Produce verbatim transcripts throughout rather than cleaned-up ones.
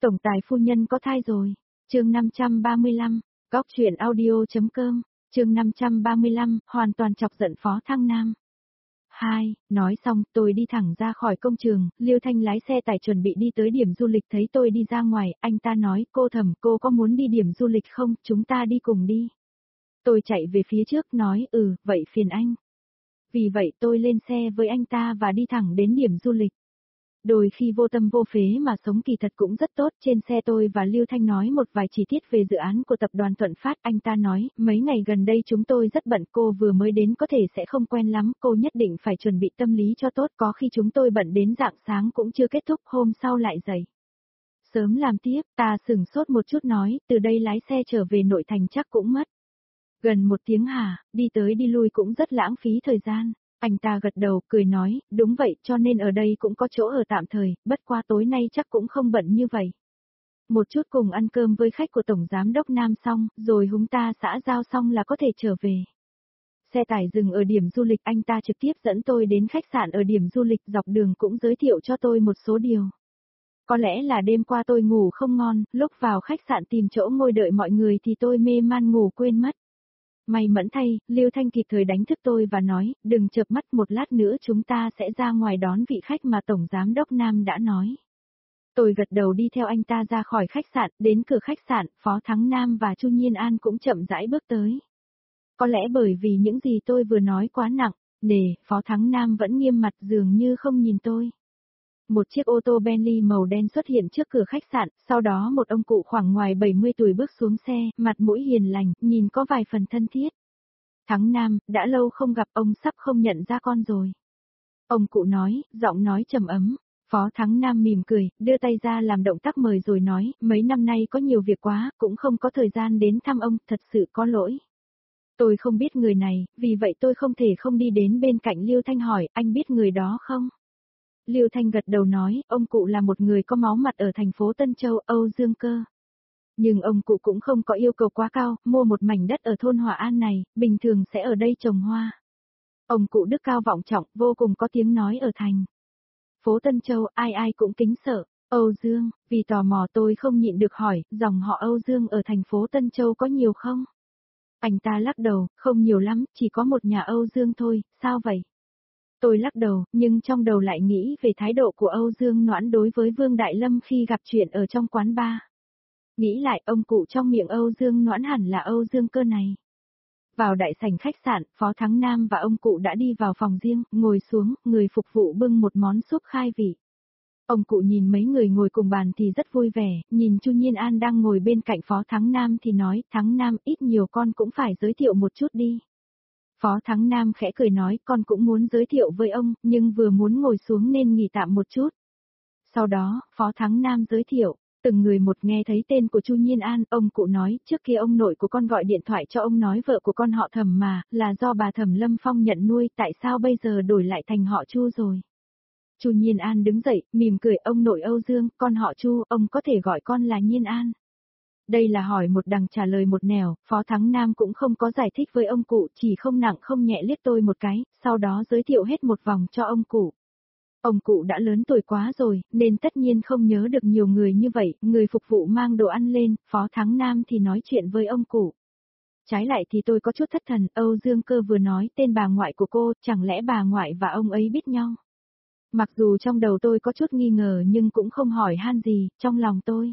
Tổng tài phu nhân có thai rồi. Chương năm trăm ba mươi lăm, Góc truyện audio.com, chương năm trăm ba mươi lăm, hoàn toàn chọc giận Phó Thăng Nam. Hai, nói xong tôi đi thẳng ra khỏi công trường, Liêu Thanh lái xe tải chuẩn bị đi tới điểm du lịch thấy tôi đi ra ngoài, anh ta nói, cô Thẩm, cô có muốn đi điểm du lịch không, chúng ta đi cùng đi. Tôi chạy về phía trước nói, ừ, vậy phiền anh. Vì vậy tôi lên xe với anh ta và đi thẳng đến điểm du lịch. Đôi khi vô tâm vô phế mà sống kỳ thật cũng rất tốt, trên xe tôi và Liêu Thanh nói một vài chi tiết về dự án của tập đoàn Thuận Phát, anh ta nói, mấy ngày gần đây chúng tôi rất bận, cô vừa mới đến có thể sẽ không quen lắm, cô nhất định phải chuẩn bị tâm lý cho tốt, có khi chúng tôi bận đến rạng sáng cũng chưa kết thúc, hôm sau lại dậy sớm làm tiếp, ta sửng sốt một chút nói, từ đây lái xe trở về nội thành chắc cũng mất gần một tiếng hả, đi tới đi lui cũng rất lãng phí thời gian. Anh ta gật đầu, cười nói, đúng vậy, cho nên ở đây cũng có chỗ ở tạm thời, bất qua tối nay chắc cũng không bận như vậy. Một chút cùng ăn cơm với khách của Tổng Giám đốc Nam xong, rồi chúng ta xã giao xong là có thể trở về. Xe tải dừng ở điểm du lịch, anh ta trực tiếp dẫn tôi đến khách sạn ở điểm du lịch, dọc đường cũng giới thiệu cho tôi một số điều. Có lẽ là đêm qua tôi ngủ không ngon, lúc vào khách sạn tìm chỗ ngồi đợi mọi người thì tôi mê man ngủ quên mất. May mẫn thay, Liêu Thanh kịp thời đánh thức tôi và nói, đừng chợp mắt, một lát nữa chúng ta sẽ ra ngoài đón vị khách mà Tổng Giám đốc Nam đã nói. Tôi gật đầu đi theo anh ta ra khỏi khách sạn, đến cửa khách sạn, Phó Thắng Nam và Chu Nhiên An cũng chậm rãi bước tới. Có lẽ bởi vì những gì tôi vừa nói quá nặng, nề, Phó Thắng Nam vẫn nghiêm mặt dường như không nhìn tôi. Một chiếc ô tô Bentley màu đen xuất hiện trước cửa khách sạn, sau đó một ông cụ khoảng ngoài bảy mươi tuổi bước xuống xe, mặt mũi hiền lành, nhìn có vài phần thân thiết. Thắng Nam, đã lâu không gặp, ông sắp không nhận ra con rồi. Ông cụ nói, giọng nói trầm ấm. Phó Thắng Nam mỉm cười, đưa tay ra làm động tác mời rồi nói, mấy năm nay có nhiều việc quá, cũng không có thời gian đến thăm ông, thật sự có lỗi. Tôi không biết người này, vì vậy tôi không thể không đi đến bên cạnh Liêu Thanh hỏi, anh biết người đó không? Liêu Thanh gật đầu nói, ông cụ là một người có máu mặt ở thành phố Tân Châu, Âu Dương Cơ. Nhưng ông cụ cũng không có yêu cầu quá cao, mua một mảnh đất ở thôn Hòa An này, bình thường sẽ ở đây trồng hoa. Ông cụ đức cao vọng trọng, vô cùng có tiếng nói ở thành phố Tân Châu, ai ai cũng kính sợ. Âu Dương, vì tò mò tôi không nhịn được hỏi, dòng họ Âu Dương ở thành phố Tân Châu có nhiều không? Anh ta lắc đầu, không nhiều lắm, chỉ có một nhà Âu Dương thôi, sao vậy? Tôi lắc đầu, nhưng trong đầu lại nghĩ về thái độ của Âu Dương Noãn đối với Vương Đại Lâm khi gặp chuyện ở trong quán bar. Nghĩ lại, ông cụ trong miệng Âu Dương Noãn hẳn là Âu Dương Cơ này. Vào đại sảnh khách sạn, Phó Thắng Nam và ông cụ đã đi vào phòng riêng, ngồi xuống, người phục vụ bưng một món súp khai vị. Ông cụ nhìn mấy người ngồi cùng bàn thì rất vui vẻ, nhìn Chu Nhiên An đang ngồi bên cạnh Phó Thắng Nam thì nói, Thắng Nam, ít nhiều con cũng phải giới thiệu một chút đi. Phó Thắng Nam khẽ cười nói, con cũng muốn giới thiệu với ông, nhưng vừa muốn ngồi xuống nên nghỉ tạm một chút. Sau đó, Phó Thắng Nam giới thiệu, từng người một nghe thấy tên của Chu Nhiên An, ông cụ nói, trước kia ông nội của con gọi điện thoại cho ông nói vợ của con họ Thẩm mà, là do bà Thẩm Lâm Phong nhận nuôi, tại sao bây giờ đổi lại thành họ Chu rồi? Chu Nhiên An đứng dậy, mỉm cười, ông nội Âu Dương, con họ Chu, ông có thể gọi con là Nhiên An. Đây là hỏi một đằng trả lời một nẻo, Phó Thắng Nam cũng không có giải thích với ông cụ, chỉ không nặng không nhẹ liếc tôi một cái, sau đó giới thiệu hết một vòng cho ông cụ. Ông cụ đã lớn tuổi quá rồi, nên tất nhiên không nhớ được nhiều người như vậy, người phục vụ mang đồ ăn lên, Phó Thắng Nam thì nói chuyện với ông cụ. Trái lại thì tôi có chút thất thần, Âu Dương Cơ vừa nói tên bà ngoại của cô, chẳng lẽ bà ngoại và ông ấy biết nhau? Mặc dù trong đầu tôi có chút nghi ngờ nhưng cũng không hỏi han gì, trong lòng tôi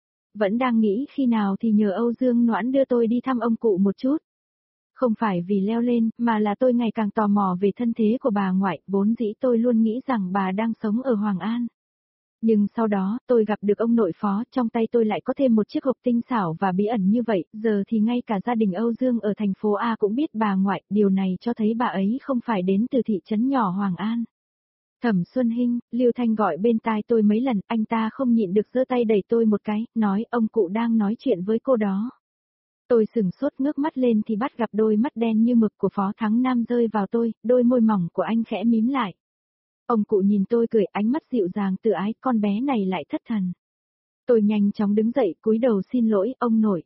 vẫn đang nghĩ khi nào thì nhờ Âu Dương Noãn đưa tôi đi thăm ông cụ một chút. Không phải vì leo lên, mà là tôi ngày càng tò mò về thân thế của bà ngoại, vốn dĩ tôi luôn nghĩ rằng bà đang sống ở Hoàng An. Nhưng sau đó, tôi gặp được ông nội Phó, trong tay tôi lại có thêm một chiếc hộp tinh xảo và bí ẩn như vậy, giờ thì ngay cả gia đình Âu Dương ở thành phố A cũng biết bà ngoại, điều này cho thấy bà ấy không phải đến từ thị trấn nhỏ Hoàng An. Thẩm Xuân Hinh, Liêu Thanh gọi bên tai tôi mấy lần, anh ta không nhịn được giơ tay đẩy tôi một cái, nói ông cụ đang nói chuyện với cô đó. Tôi sừng sốt ngước mắt lên thì bắt gặp đôi mắt đen như mực của Phó Thắng Nam rơi vào tôi, đôi môi mỏng của anh khẽ mím lại. Ông cụ nhìn tôi cười, ánh mắt dịu dàng tự ái, con bé này lại thất thần. Tôi nhanh chóng đứng dậy, cúi đầu xin lỗi, ông nội.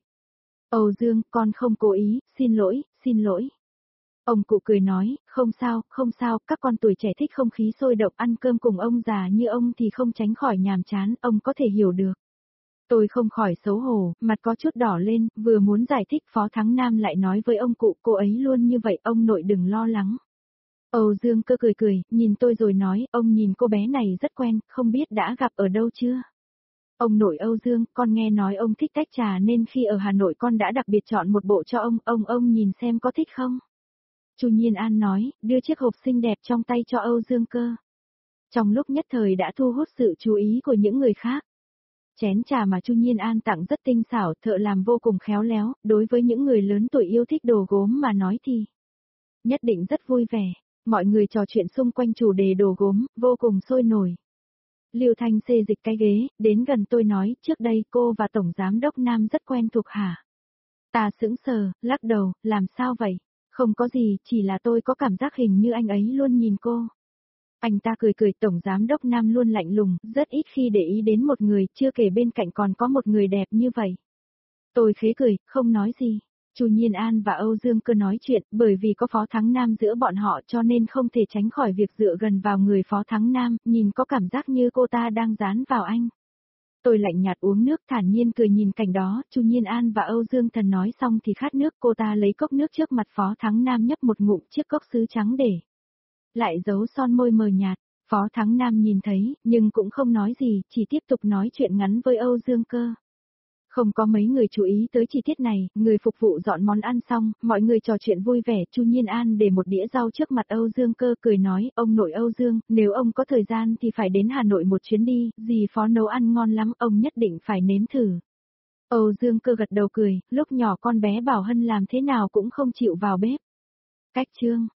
Âu Dương, con không cố ý, xin lỗi, xin lỗi. Ông cụ cười nói, không sao, không sao, các con tuổi trẻ thích không khí sôi động, ăn cơm cùng ông già như ông thì không tránh khỏi nhàm chán, ông có thể hiểu được. Tôi không khỏi xấu hổ, mặt có chút đỏ lên, vừa muốn giải thích Phó Thắng Nam lại nói với ông cụ cô ấy luôn như vậy, ông nội đừng lo lắng. Âu Dương Cơ cười cười, nhìn tôi rồi nói, ông nhìn cô bé này rất quen, không biết đã gặp ở đâu chưa? Ông nội Âu Dương, con nghe nói ông thích tách trà nên khi ở Hà Nội con đã đặc biệt chọn một bộ cho ông, ông ông nhìn xem có thích không? Chu Nhiên An nói, đưa chiếc hộp xinh đẹp trong tay cho Âu Dương Cơ. Trong lúc nhất thời đã thu hút sự chú ý của những người khác. Chén trà mà Chu Nhiên An tặng rất tinh xảo, thợ làm vô cùng khéo léo, đối với những người lớn tuổi yêu thích đồ gốm mà nói thì nhất định rất vui vẻ. Mọi người trò chuyện xung quanh chủ đề đồ gốm, vô cùng sôi nổi. Lưu Thanh xê dịch cái ghế, đến gần tôi nói, trước đây cô và Tổng Giám đốc Nam rất quen thuộc hả? Ta sững sờ, lắc đầu, làm sao vậy? Không có gì, chỉ là tôi có cảm giác hình như anh ấy luôn nhìn cô. Anh ta cười cười, Tổng Giám đốc Nam luôn lạnh lùng, rất ít khi để ý đến một người, chưa kể bên cạnh còn có một người đẹp như vậy. Tôi khế cười, không nói gì. Chu Nhiên An và Âu Dương Cơ nói chuyện, bởi vì có Phó Thắng Nam giữa bọn họ cho nên không thể tránh khỏi việc dựa gần vào người Phó Thắng Nam, nhìn có cảm giác như cô ta đang dán vào anh. Tôi lạnh nhạt uống nước thản nhiên cười nhìn cảnh đó, Chu Nhiên An và Âu Dương Thần nói xong thì khát nước, cô ta lấy cốc nước trước mặt Phó Thắng Nam nhấp một ngụm chiếc cốc sứ trắng để lại giấu son môi mờ nhạt. Phó Thắng Nam nhìn thấy, nhưng cũng không nói gì, chỉ tiếp tục nói chuyện ngắn với Âu Dương Cơ. Không có mấy người chú ý tới chi tiết này, người phục vụ dọn món ăn xong, mọi người trò chuyện vui vẻ, Chu Nhiên An để một đĩa rau trước mặt Âu Dương Cơ cười nói, ông nội Âu Dương, nếu ông có thời gian thì phải đến Hà Nội một chuyến đi, dì Phó nấu ăn ngon lắm, ông nhất định phải nếm thử. Âu Dương Cơ gật đầu cười, lúc nhỏ con bé Bảo Hân làm thế nào cũng không chịu vào bếp. Cách chương